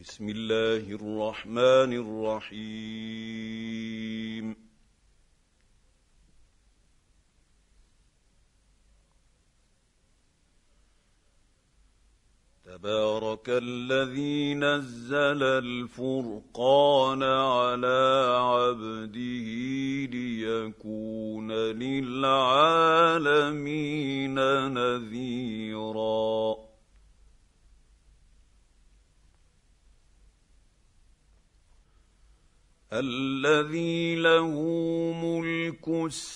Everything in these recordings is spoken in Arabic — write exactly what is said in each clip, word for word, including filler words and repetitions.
بسم الله الرحمن الرحيم. تبارك الذي نزل الفرقان على عبده ليكون للعالمين نذيرا. الذي له ملك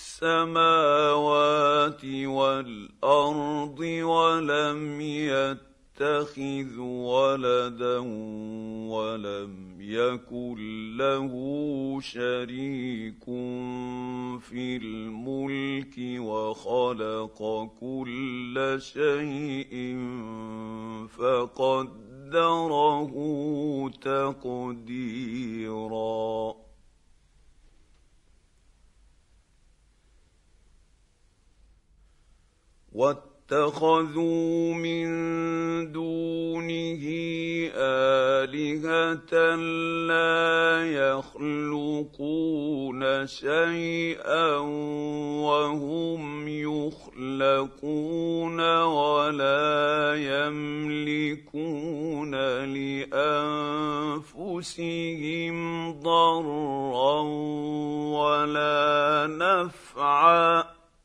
السماوات والأرض ولم يتخذ ولدا ولم يكن له شريك في الملك وخلق كل شيء فقدره تقديرا. واتخذوا من دونه آلهة لا يخلقون شيئا وهم يخلقون ولا يملكون لأنفسهم ضرا ولا نفعا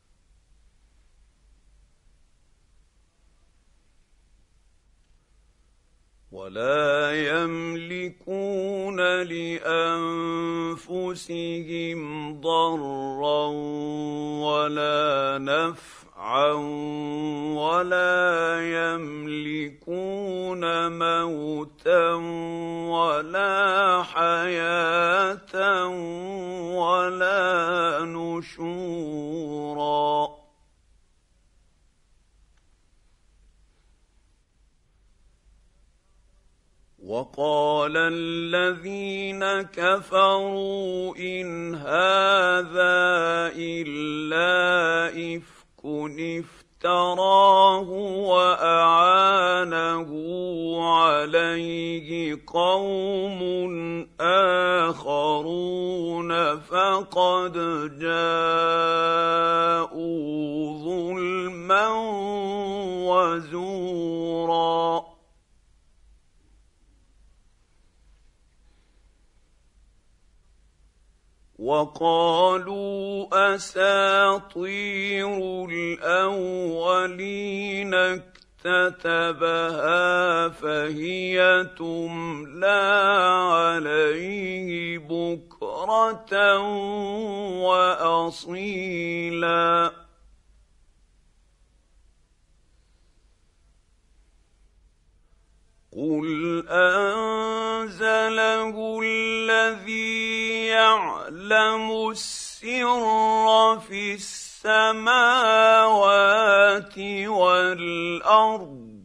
ولا يملكون لأنفسهم ضرا ولا نفعا ولا يملكون موتا ولا حياة ولا نشورا. وقال الذين كفروا إن هذا إلا إفك افتراه وأعانه عليه قوم آخرون فقد جاءوا ظلما وزورا. وقالوا أساطير الأولين اكتتبها فهي تملى عليه بكرة وأصيلا. قل أنزله الذي يعلم السر في السماوات والأرض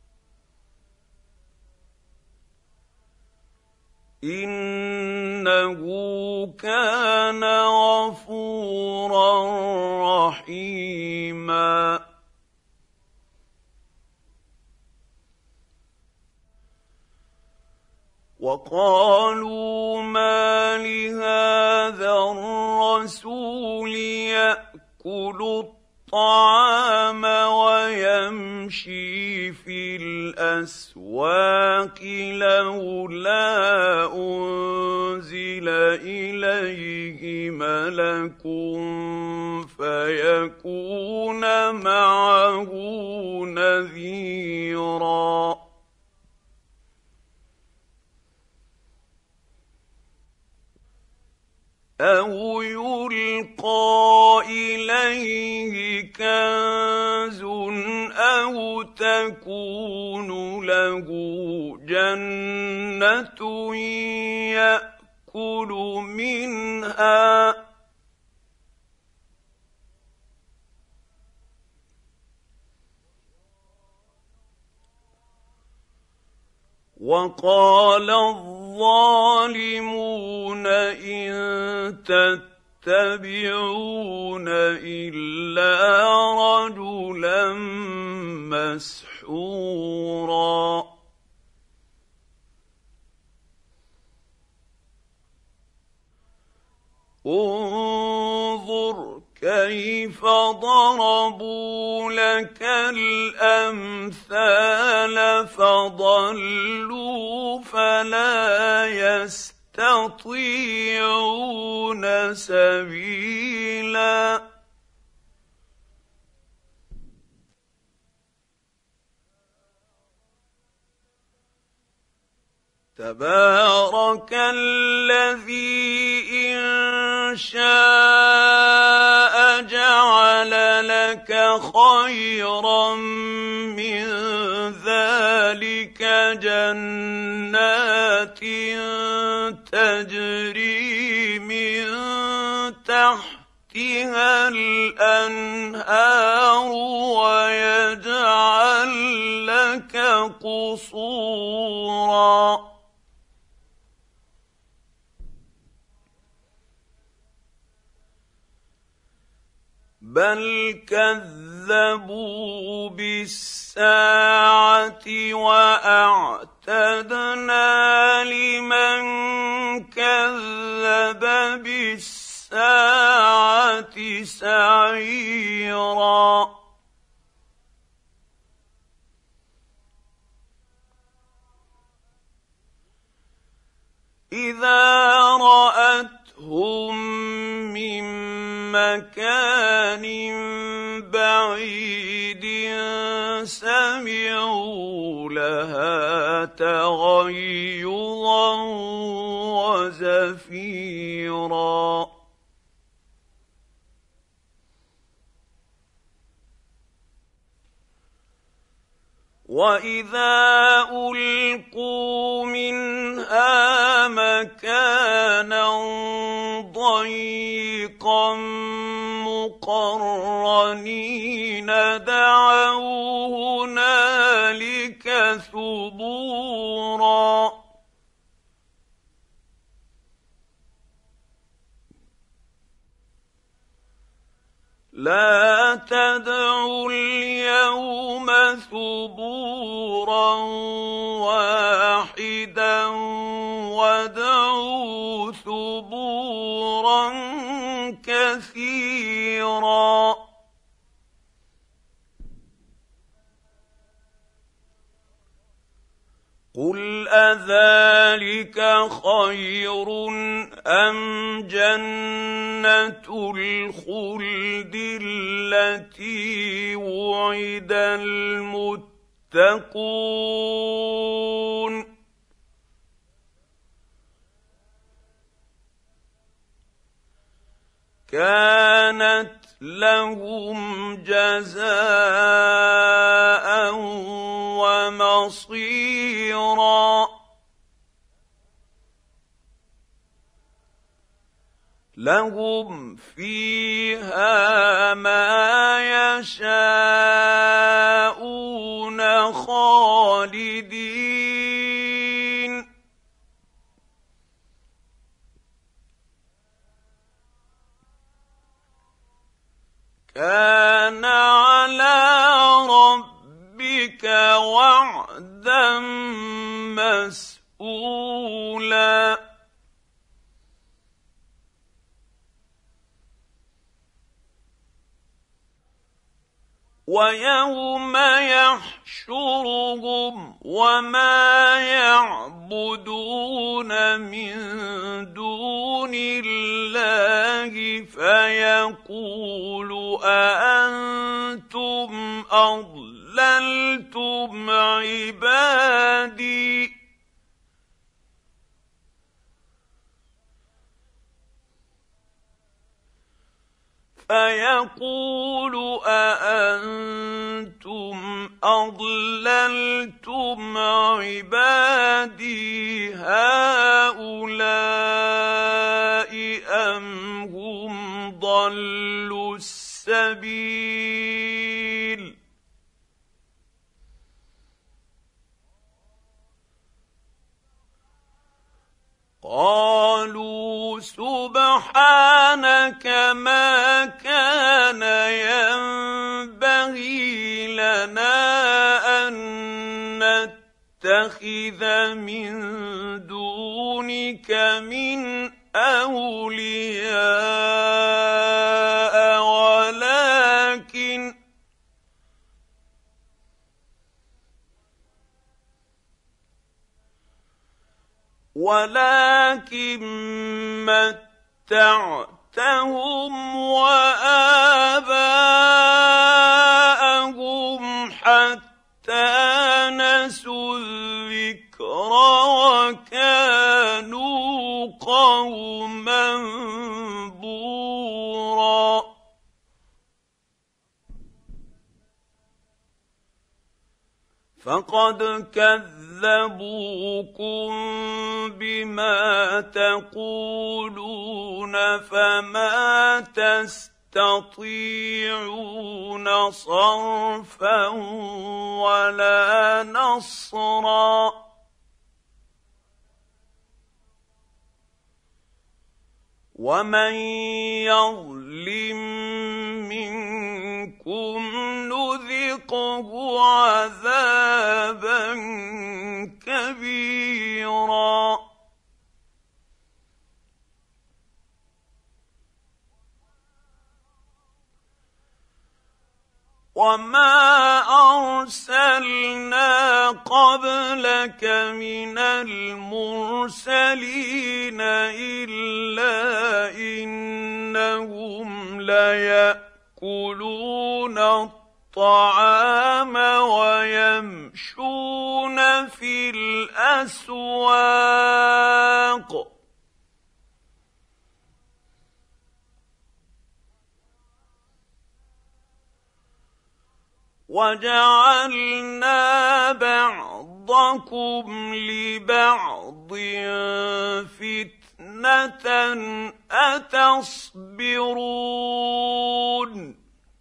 إنه كان غفورا رحيما. وقالوا ما لهذا الرسول يأكل الطعام ويمشي في الأسواق لولا أنزل إليه ملك فيكون معه نذيرا. أو يلقى إليه كنز أو تكون له جنة يأكل منها وقال الظالمون إن تتبعون إلا رجلا مسحورا. انظر كيف ضربوا لك الامثال فضلوا فلا يستطيعون سبيلا. تبارك الذي إن شاء جعل لك خيرا من ذلك جنات تجري من تحتها الأنهار ويجعل لك قصورا. بل كذبوا بالساعة وأعتدنا لمن كذب بالساعة سعيرا. إذا رأتهم من مكان بعيد سمعوا لها تغيظا وزفيرا. وإذا ألقوا منها مكانا ضيقا مقرنين دعوا هنالك ثبورا. لا تدعوا اليوم ثبورا واحدا وادعوا ثبورا كثيرا. قل أذلك خير أم جنة الخلد التي وعد المتقون كانت لهم جزاء ومصيرا. لهم فيها ما يشاءون خالدين كان على ربك وعدا مسئولا. ويوم يحشرهم وما يعبدون من دون الله فيقول أأنتم أضللتم عبادي فيقول أأنتم أضللتم عبادي هؤلاء أم هم ضلوا السبيل. قالوا سبحانك ما كان ينبغي لنا أن نتخذ من دونك من أولياء ولكن ولكن متعتهم وآباءهم حتى نسوا الذكر وكانوا قوما بورا. فقد كذبوكم بما تقولون فما تستطيعون صرفا ولا نصرا. ومن يظلم منكم نذقه عذابا كبيرا. وما أرسلنا قبلك من المرسلين إلا إنهم ليأكلون الطعام ويمشون في الأسواق وجعلنا بعضكم لبعض فتنة أتصبرون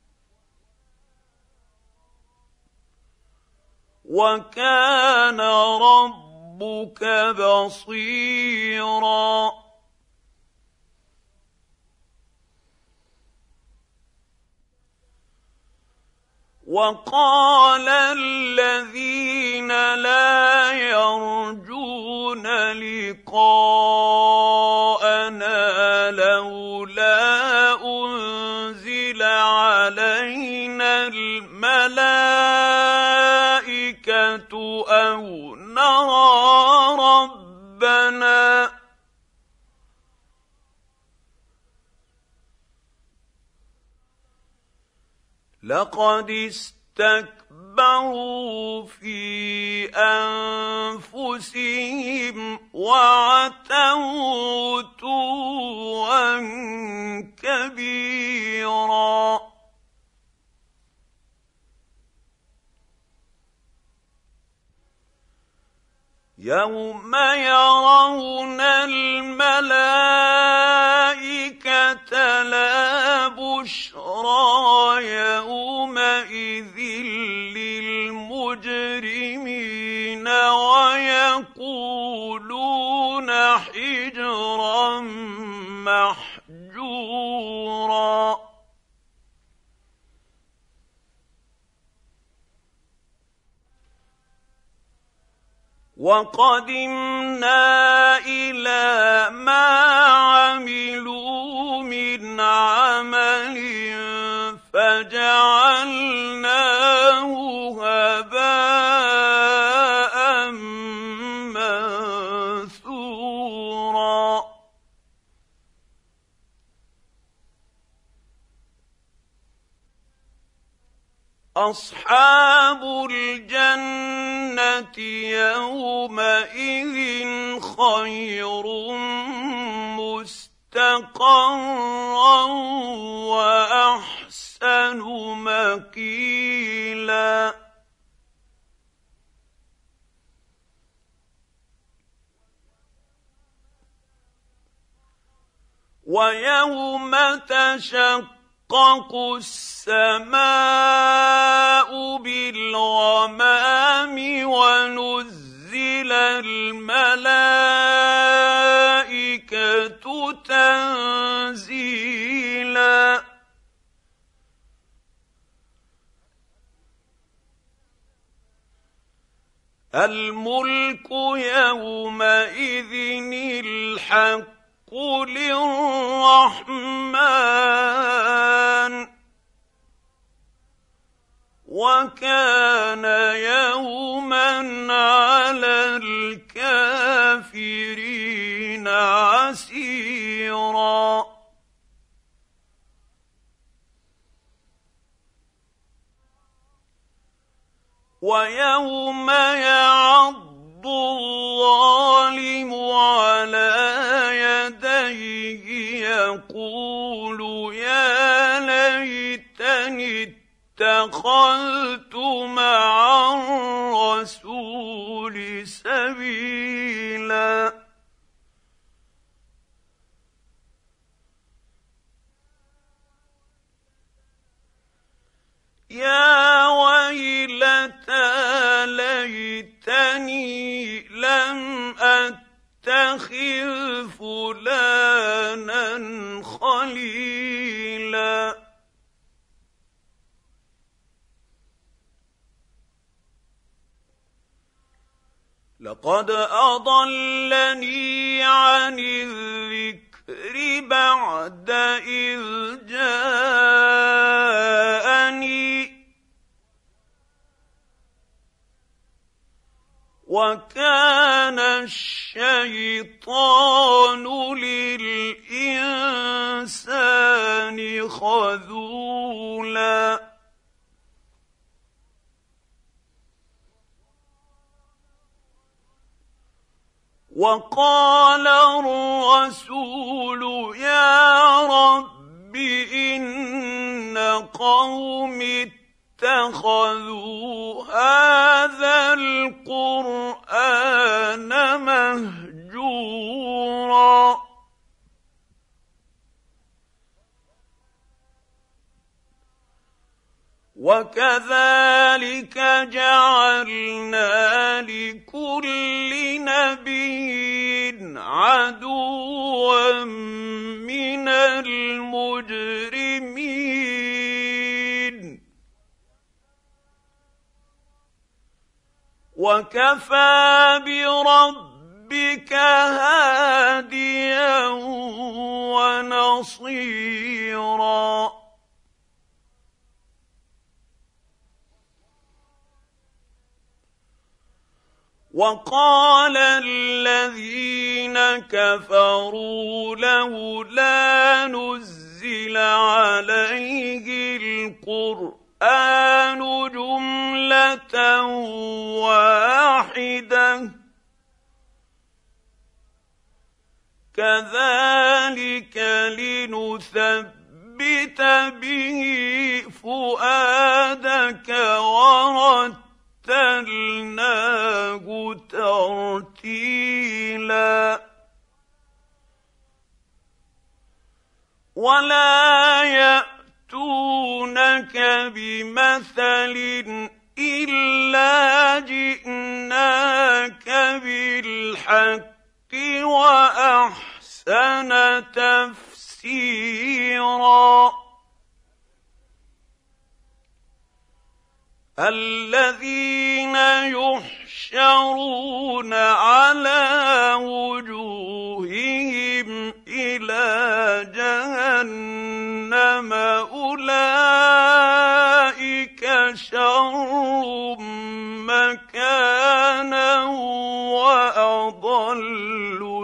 وكان ربك بصيرا. وقال الذين لا يرجون لقاءنا لولا أنزل علينا الملائكة أو نرى ربنا لقد استكبروا في أنفسهم وعتوا عتوا كبيرا. يوم يرون الملائكة لا بشرى يومئذ للمجرمين ويقولون حجرا محجورا. وقدمنا إلى ما عملوا من عمل فجعلناه هباء منثورا. أصحاب الجنة يومئذ خير مستقرا وأحسن مقيلا. ويوم تشقق السماء بالغمام ونزل الملائكة تنزيلا. الملك يومئذ الحق للرحمن وكان يوما على الكافرين عسيرا ويوم يعض الظالم على يديه يقول يا ليتني اتخذت مع الرسول سبيلا يا ويلتى ليتني لم أتخذ فلانا خليلا لقد أضلني عن الذكر بعد إذ جاءني وكان الشيطان للإنسان خذولا وقال الرسول يا رب إن قومي اتخذوا هذا القرآن مهجورا وكذلك جعلنا لكل نبي عدوا من المجرمين وكفى بربك هاديا ونصيرا وقال الذين كفروا لولا نزل عليه القرآن جملة واحدة كذلك لنثبت به فؤادك ورتلناه ترتيلا ولا يأتونك بمثل إلا جئناك بالحق وأحسن تفسيرا الذين يحشرون على وجوههم إلى جهنم أولئك شر مكانا وأضل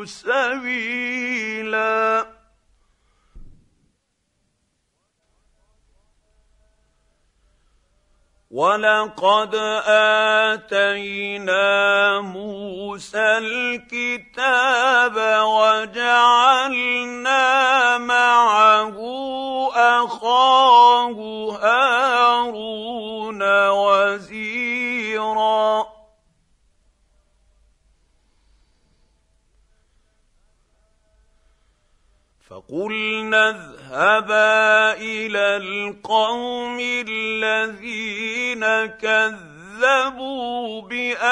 سبيلا ولقد آتينا موسى الكتاب وجعلنا معه أخاه هارون وزيرا فقلنا اذهبا إلى القوم الذين كذبوا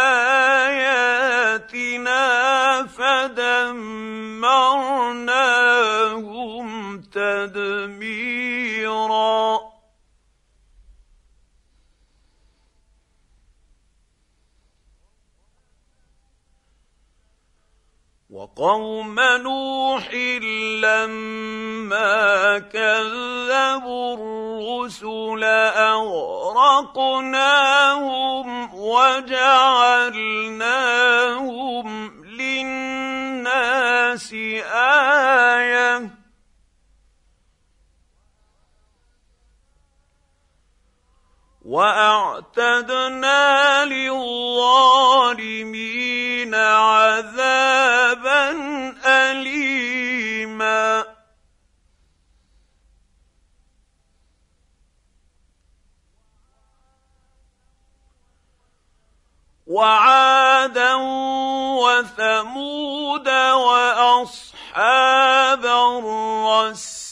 بآياتنا فدمرناهم تدميرا وقوم نوح لما كذبوا الرسل أغرقناهم وجعلناهم للناس آية وأعتدنا للظالمين عذابا أليما وعادا وثمود وأصحاب الرس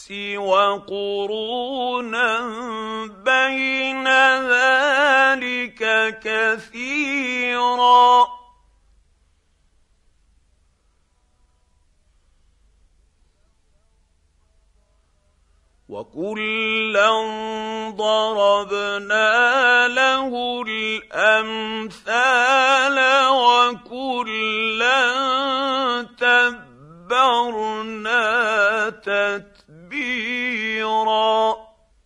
وقرونا بين ذلك كثيرا وكلا ضربنا له الأمثال وكلا تبرنا تتبيرا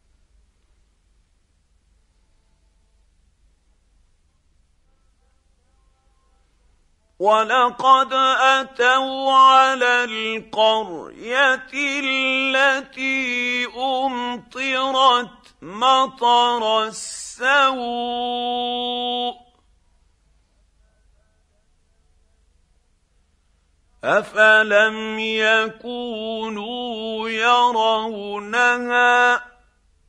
ولقد أتوا على القرية التي أمطرت مطر السوء أفلم يكونوا يرونها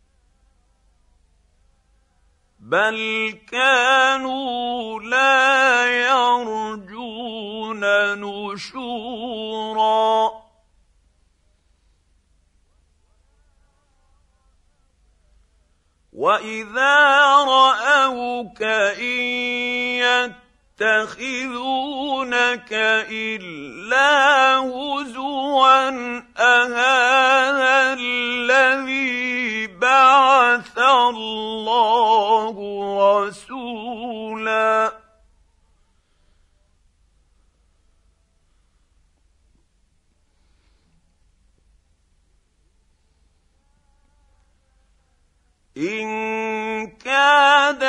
بل كانوا لا يرجون نشورا وإذا رأوك إن يتخذونك إلا هزوا أهذا الذي بعث الله رسولا إن كاد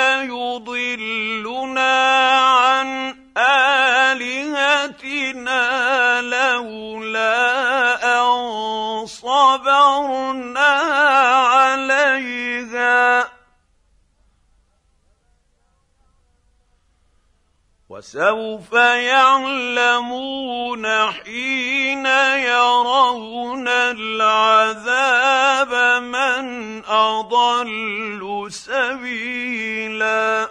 ليضلنا عن آلهتنا لولا أن صبرنا عليها وسوف يعلمون حين يرون العذاب من أضل سبيلا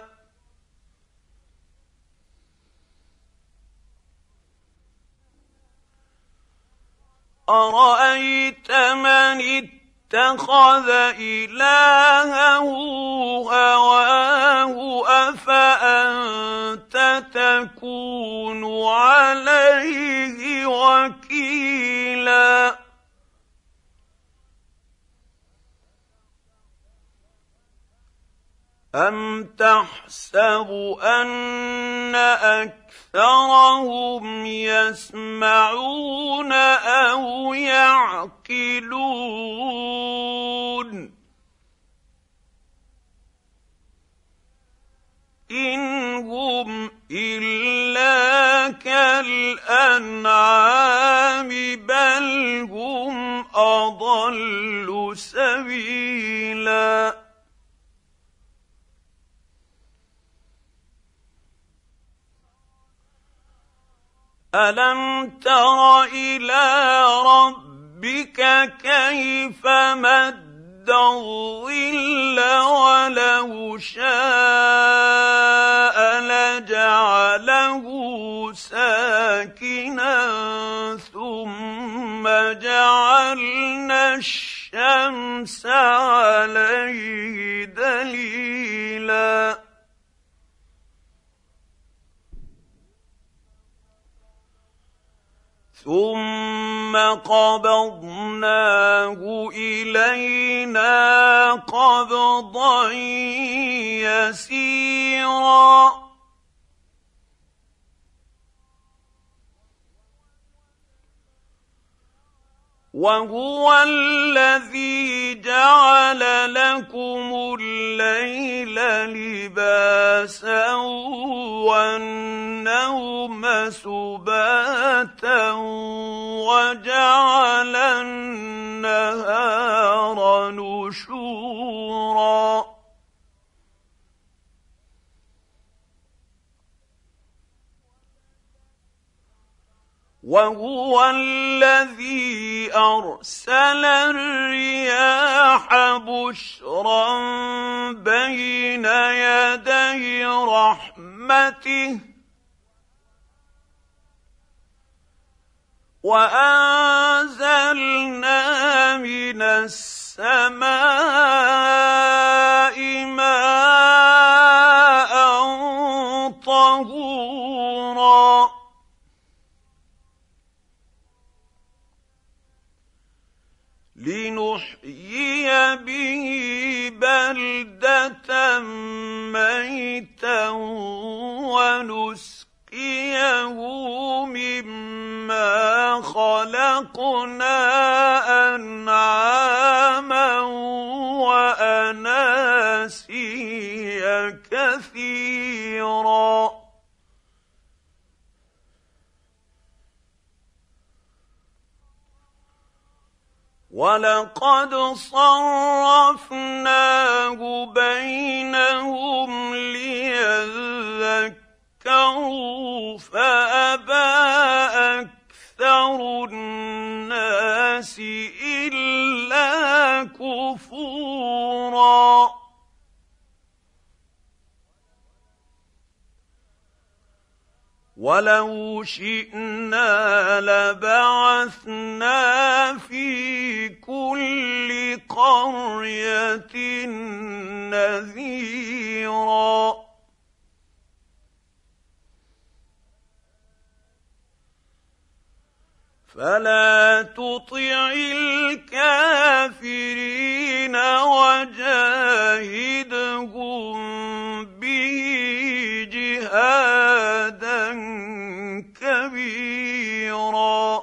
أرأيت من اتخذ إلهه هواه أفأنت تكون عليه وكيلا أم تحسب أن أكثرهم يسمعون أو يعقلون إن هم إلا كالأنعام بل هم أضل سبيلا ألم تر إلى ربك كيف مد الظل ولو شاء لجعله ساكنا ثم جعلنا الشمس عليه دليلا ثم قبضناه إلينا قبضا يسيرا وهو الذي جعل لكم الليل لباسا والنوم سباتا وجعل النهار نشورا وهو الذي أرسل الرياح بشرا بين يدي رحمته وأنزلنا من السماء ماء طهورا لنحيي به بلدة ميتا ونسقيه مما خلقنا أنعاما وأناسيا كثيرا ولقد صرفناه بينهم ليذكروا فأبى أكثر الناس إلا كفورا ولو شئنا لبعثنا في كل قرية نذيرا فلا تطع الكافرين وجاهدهم به جهادا كبيرا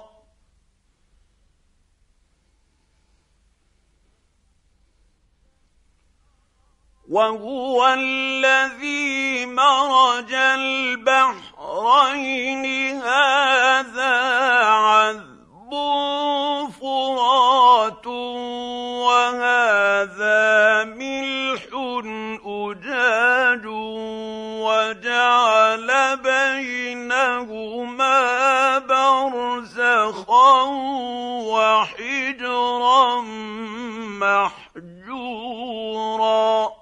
وهو الذي مرج البحرين هذا عذب فرات وهذا ملح أجاج وجعل بينهما برزخا وحجرا محجورا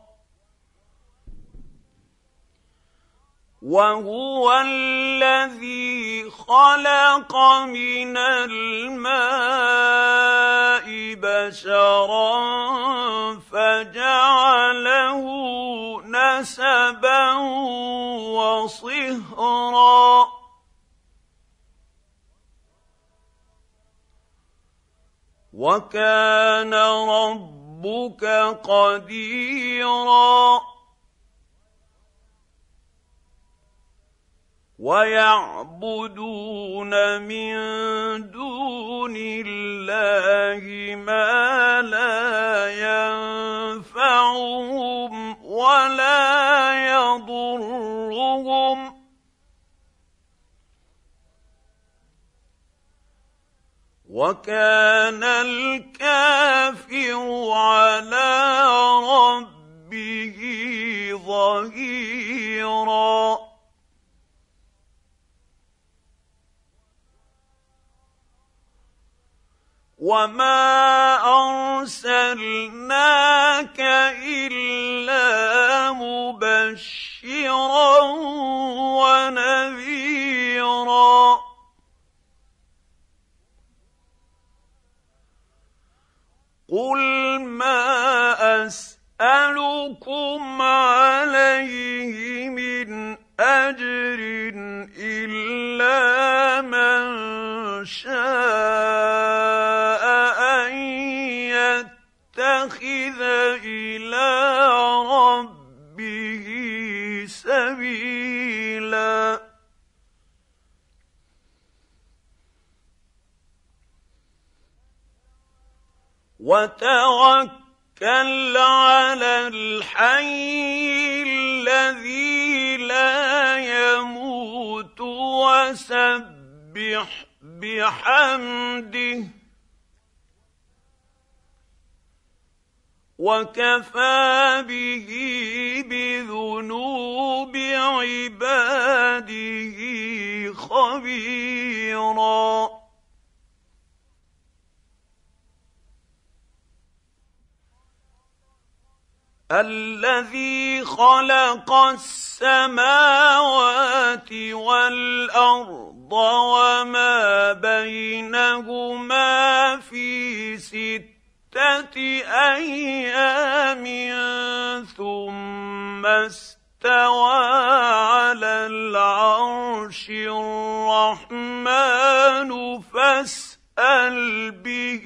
وهو الذي خلق من الماء بشرا فجعله نسبا وصهرا وكان ربك قديرا ويعبدون من دون الله ما لا ينفعهم ولا يضرهم وكان الكافر على ربه ظهيرا وما أرسلناك إلا مبشرا ونذيرا قل ما أسألكم عليه من أجر إلا من شاء أن يتخذ إلى ربه سبيلا وتوكل على الحي الذي لا يموت وسبح بحمده وكفى به بذنوب عباده خبيرا. الذي خلق السماوات والأرض وما بينهما في ستة أيام ثم استوى على العرش الرحمن فاسأل به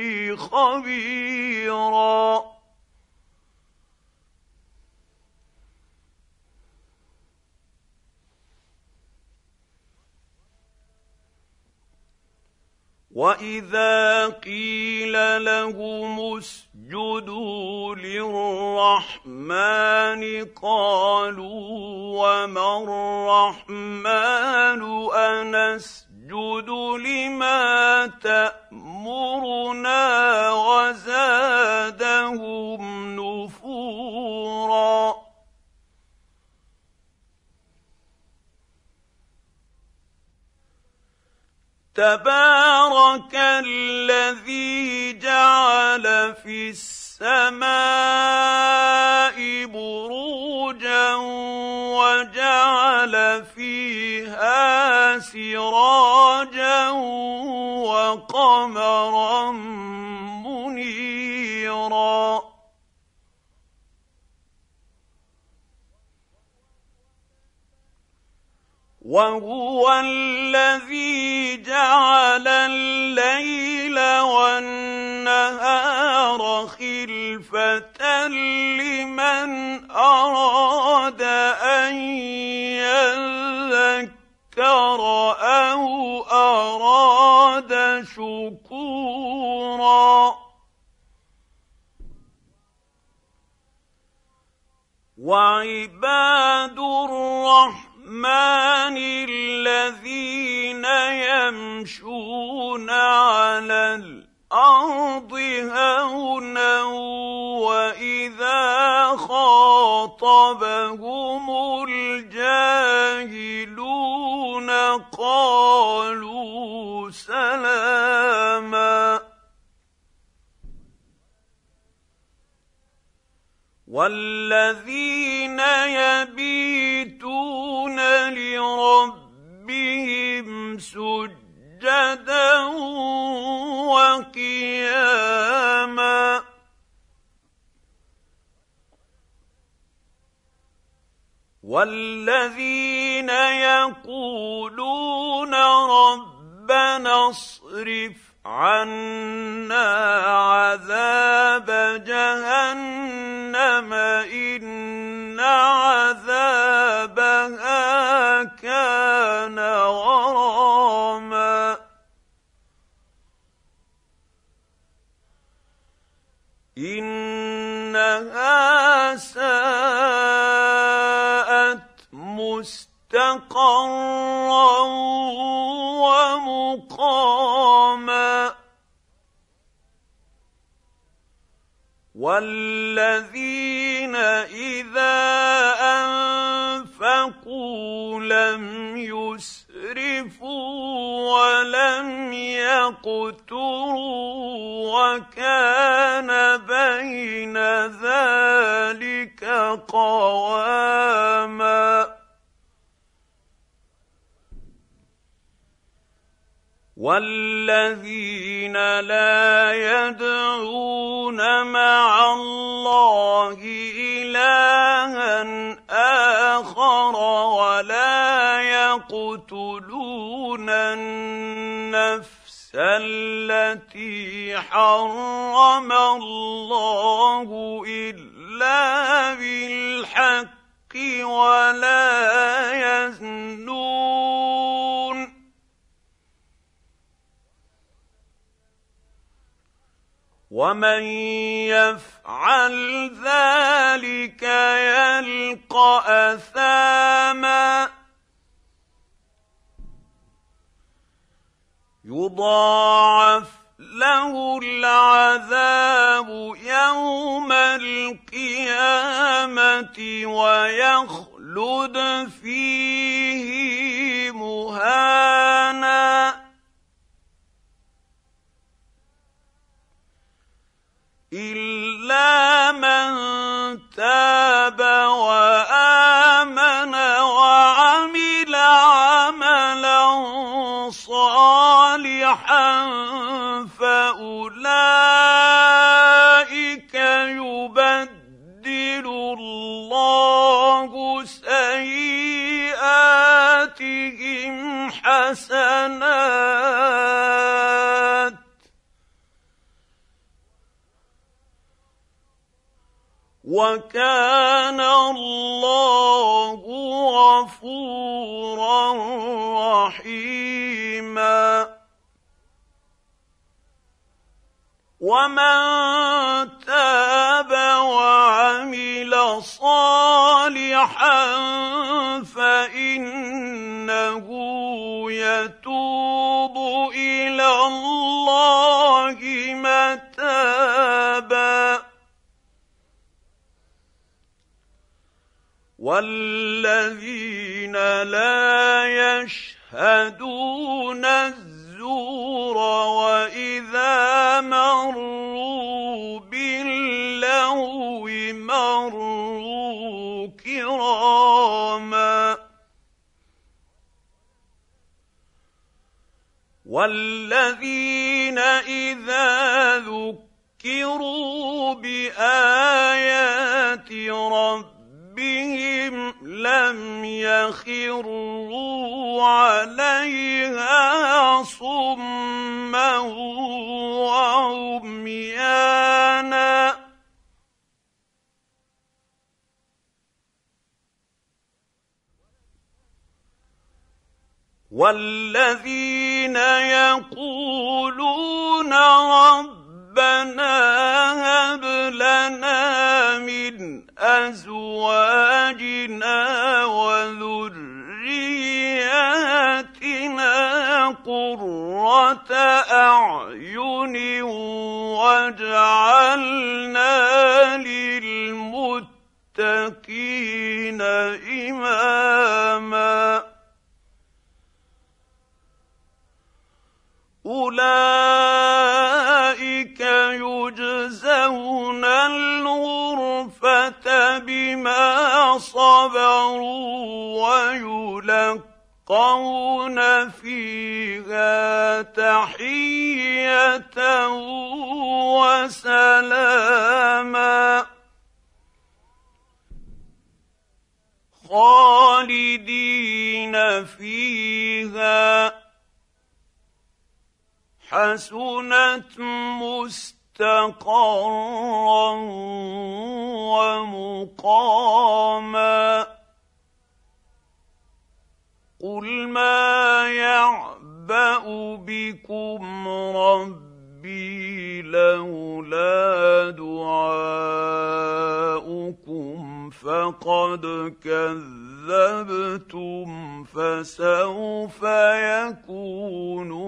خبيرا. وَإِذَا قِيلَ لَهُمُ اسْجُدُوا لِلرَّحْمَنِ قَالُوا وَمَا الرَّحْمَنُ أَنَسْجُدُ لِمَا تَأْمُرُنَا وَزَادَهُمْ نُفُورًا. تبارك الذي جعل في السماء بروجا وجعل فيها سراجا وقمرا منيرا. وهو الذي جعل الليل والنهار خلفة لمن أراد أن يذكر أو أراد شكورا. وعباد الرحمن الرحمن الذين يمشون على الأرض هونا وإذا خاطبهم الجاهلون قالوا سلاما. والذين يبيتون لربهم سجدا وقياما. والذين يقولون ربنا اصرف عنا عذاب جهنم إن عذابها كان غراما. إنها ساءت مستقرا ومقاما. والذين إذا أنفقوا لم يسرفوا ولم يقتروا وكان بين ذلك قواما. والذين لا يدعون مع الله إلها آخر ولا يقتلون النفس التي حرم الله إلا بالحق ولا يزنون. ومن يفعل ذلك يلقى اثاما يضاعف له العذاب يوم القيامة ويخلد فيه مهانا إلا من تاب وآمن وعمل عملا صالحا فأولئك يبدل الله سيئاتهم حسنات وكان الله غفورا رحيما ومن تاب وعمل صالحا فإنه يتوب إلى الله متابا والذين لا يشهدون الزور وإذا مروا باللغو مروا كراما والذين إذا ذكروا بآيات ربهم بهم لم يخروا عليها صما وعميانا والذين يقولون ربنا هب لنا من أزواجنا وذرياتنا قرة أعين واجعلنا للمتقين إماما أولئك يجزون الغرفة بما صبروا ويلقون فيها تحية وسلاما خالدين فيها حسنت مستقرا ومقاما قل ما يعبأ بكم ربي لولا دعاؤكم فقد كذبتم فسوف يكون